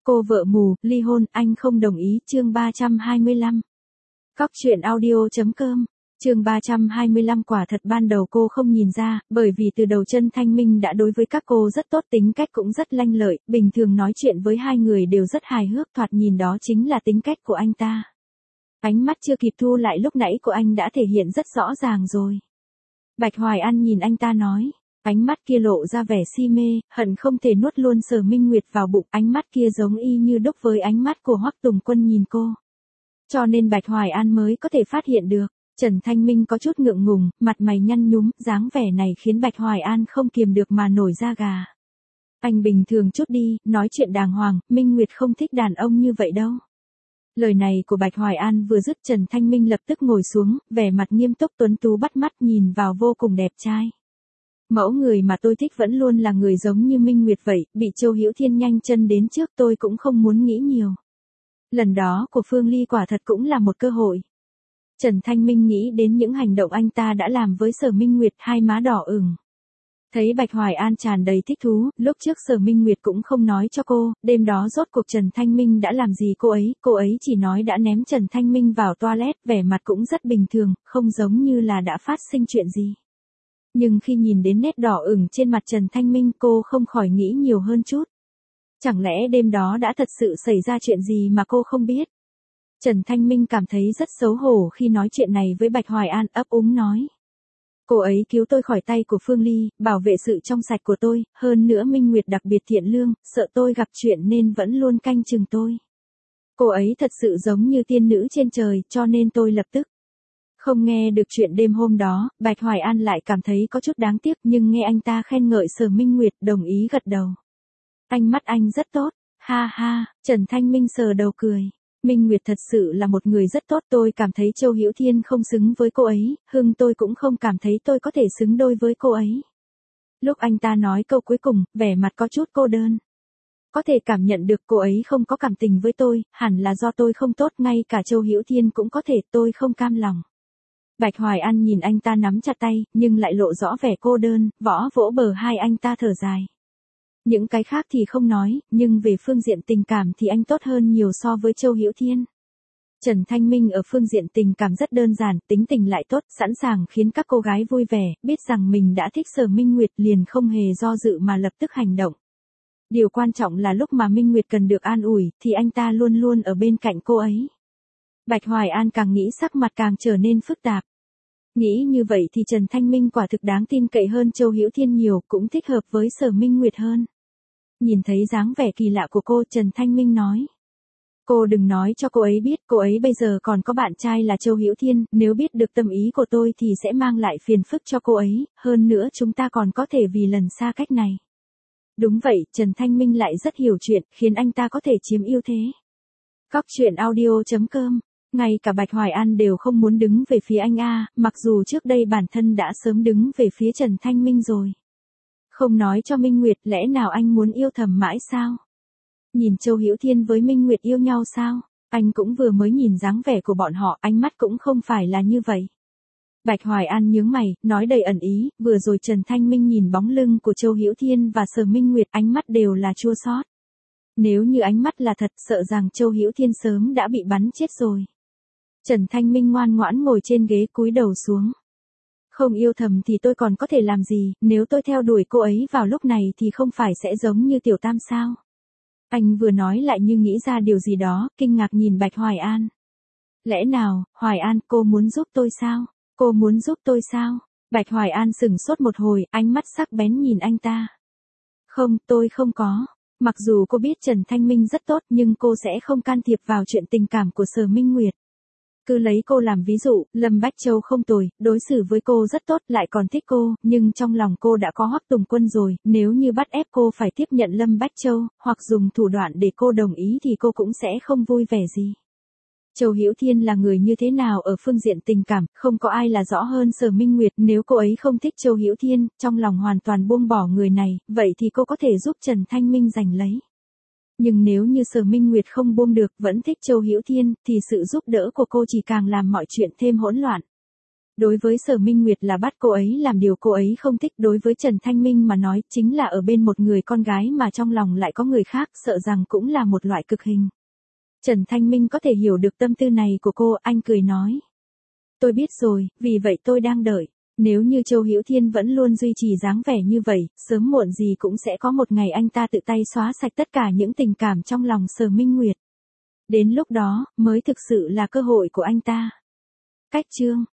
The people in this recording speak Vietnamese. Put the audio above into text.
Cô vợ mù, ly hôn, anh không đồng ý, chương 325. Cóc truyện audio.com, chương 325. Quả thật ban đầu cô không nhìn ra, bởi vì từ đầu Trần Thanh Minh đã đối với các cô rất tốt, tính cách cũng rất lanh lợi, bình thường nói chuyện với hai người đều rất hài hước, thoạt nhìn đó chính là tính cách của anh ta. Ánh mắt chưa kịp thu lại lúc nãy của anh đã thể hiện rất rõ ràng rồi. Bạch Hoài An nhìn anh ta nói. Ánh mắt kia lộ ra vẻ si mê, hận không thể nuốt luôn Sở Minh Nguyệt vào bụng, ánh mắt kia giống y như đúc với ánh mắt của Hoắc Tùng Quân nhìn cô. Cho nên Bạch Hoài An mới có thể phát hiện được. Trần Thanh Minh có chút ngượng ngùng, mặt mày nhăn nhúm, dáng vẻ này khiến Bạch Hoài An không kiềm được mà nổi da gà. Anh bình thường chút đi, nói chuyện đàng hoàng, Minh Nguyệt không thích đàn ông như vậy đâu. Lời này của Bạch Hoài An vừa dứt, Trần Thanh Minh lập tức ngồi xuống, vẻ mặt nghiêm túc tuấn tú bắt mắt nhìn vào vô cùng đẹp trai. Mẫu người mà tôi thích vẫn luôn là người giống như Minh Nguyệt vậy, bị Châu Hữu Thiên nhanh chân đến trước tôi cũng không muốn nghĩ nhiều. Lần đó của Phương Ly quả thật cũng là một cơ hội. Trần Thanh Minh nghĩ đến những hành động anh ta đã làm với Sở Minh Nguyệt, hai má đỏ ửng. Thấy Bạch Hoài An tràn đầy thích thú, lúc trước Sở Minh Nguyệt cũng không nói cho cô, đêm đó rốt cuộc Trần Thanh Minh đã làm gì cô ấy chỉ nói đã ném Trần Thanh Minh vào toilet, vẻ mặt cũng rất bình thường, không giống như là đã phát sinh chuyện gì. Nhưng khi nhìn đến nét đỏ ửng trên mặt Trần Thanh Minh, cô không khỏi nghĩ nhiều hơn chút. Chẳng lẽ đêm đó đã thật sự xảy ra chuyện gì mà cô không biết? Trần Thanh Minh cảm thấy rất xấu hổ khi nói chuyện này với Bạch Hoài An, ấp úng nói. Cô ấy cứu tôi khỏi tay của Phương Ly, bảo vệ sự trong sạch của tôi, hơn nữa Minh Nguyệt đặc biệt thiện lương, sợ tôi gặp chuyện nên vẫn luôn canh chừng tôi. Cô ấy thật sự giống như tiên nữ trên trời, cho nên tôi lập tức. Không nghe được chuyện đêm hôm đó, Bạch Hoài An lại cảm thấy có chút đáng tiếc, nhưng nghe anh ta khen ngợi Sở Minh Nguyệt, đồng ý gật đầu. Ánh mắt anh rất tốt, ha ha, Trần Thanh Minh sờ đầu cười. Minh Nguyệt thật sự là một người rất tốt, tôi cảm thấy Châu Hữu Thiên không xứng với cô ấy, tôi cũng không cảm thấy tôi có thể xứng đôi với cô ấy. Lúc anh ta nói câu cuối cùng, vẻ mặt có chút cô đơn. Có thể cảm nhận được cô ấy không có cảm tình với tôi, hẳn là do tôi không tốt, ngay cả Châu Hữu Thiên cũng có thể, tôi không cam lòng. Bạch Hoài An nhìn anh ta nắm chặt tay, nhưng lại lộ rõ vẻ cô đơn, vỗ bờ hai anh ta thở dài. Những cái khác thì không nói, nhưng về phương diện tình cảm thì anh tốt hơn nhiều so với Châu Hữu Thiên. Trần Thanh Minh ở phương diện tình cảm rất đơn giản, tính tình lại tốt, sẵn sàng khiến các cô gái vui vẻ, biết rằng mình đã thích Sở Minh Nguyệt liền không hề do dự mà lập tức hành động. Điều quan trọng là lúc mà Minh Nguyệt cần được an ủi, thì anh ta luôn luôn ở bên cạnh cô ấy. Bạch Hoài An càng nghĩ sắc mặt càng trở nên phức tạp. Nghĩ như vậy thì Trần Thanh Minh quả thực đáng tin cậy hơn Châu Hữu Thiên nhiều, cũng thích hợp với Sở Minh Nguyệt hơn. Nhìn thấy dáng vẻ kỳ lạ của cô, Trần Thanh Minh nói. Cô đừng nói cho cô ấy biết, cô ấy bây giờ còn có bạn trai là Châu Hữu Thiên, nếu biết được tâm ý của tôi thì sẽ mang lại phiền phức cho cô ấy, hơn nữa chúng ta còn có thể vì lần xa cách này. Đúng vậy, Trần Thanh Minh lại rất hiểu chuyện, khiến anh ta có thể chiếm ưu thế. Cóc truyện audio.com, ngay cả Bạch Hoài An đều không muốn đứng về phía anh mặc dù trước đây bản thân đã sớm đứng về phía Trần Thanh Minh rồi. Không nói cho Minh Nguyệt, lẽ nào anh muốn yêu thầm mãi sao? Nhìn Châu Hữu Thiên với Minh Nguyệt yêu nhau sao? Anh cũng vừa mới nhìn dáng vẻ của bọn họ, ánh mắt cũng không phải là như vậy. Bạch Hoài An nhướng mày, nói đầy ẩn ý, vừa rồi Trần Thanh Minh nhìn bóng lưng của Châu Hữu Thiên và Sở Minh Nguyệt, ánh mắt đều là chua xót. Nếu như ánh mắt là thật, sợ rằng Châu Hữu Thiên sớm đã bị bắn chết rồi. Trần Thanh Minh ngoan ngoãn ngồi trên ghế cúi đầu xuống. Không yêu thầm thì tôi còn có thể làm gì, nếu tôi theo đuổi cô ấy vào lúc này thì không phải sẽ giống như Tiểu Tam sao? Anh vừa nói lại như nghĩ ra điều gì đó, kinh ngạc nhìn Bạch Hoài An. Lẽ nào, Hoài An, cô muốn giúp tôi sao? Cô muốn giúp tôi sao? Bạch Hoài An sửng sốt một hồi, ánh mắt sắc bén nhìn anh ta. Không, tôi không có. Mặc dù cô biết Trần Thanh Minh rất tốt nhưng cô sẽ không can thiệp vào chuyện tình cảm của Sở Minh Nguyệt. Cứ lấy cô làm ví dụ, Lâm Bách Châu không tồi, đối xử với cô rất tốt, lại còn thích cô, nhưng trong lòng cô đã có Hoắc Tùng Quân rồi, nếu như bắt ép cô phải tiếp nhận Lâm Bách Châu, hoặc dùng thủ đoạn để cô đồng ý thì cô cũng sẽ không vui vẻ gì. Châu Hữu Thiên là người như thế nào ở phương diện tình cảm, không có ai là rõ hơn Sở Minh Nguyệt, nếu cô ấy không thích Châu Hữu Thiên, trong lòng hoàn toàn buông bỏ người này, vậy thì cô có thể giúp Trần Thanh Minh giành lấy. Nhưng nếu như Sở Minh Nguyệt không buông được, vẫn thích Châu Hữu Thiên, thì sự giúp đỡ của cô chỉ càng làm mọi chuyện thêm hỗn loạn. Đối với Sở Minh Nguyệt là bắt cô ấy làm điều cô ấy không thích, đối với Trần Thanh Minh mà nói chính là ở bên một người con gái mà trong lòng lại có người khác, sợ rằng cũng là một loại cực hình. Trần Thanh Minh có thể hiểu được tâm tư này của cô, anh cười nói. Tôi biết rồi, vì vậy tôi đang đợi. Nếu như Châu Hữu Thiên vẫn luôn duy trì dáng vẻ như vậy, sớm muộn gì cũng sẽ có một ngày anh ta tự tay xóa sạch tất cả những tình cảm trong lòng Sở Minh Nguyệt. Đến lúc đó, mới thực sự là cơ hội của anh ta. Cách chương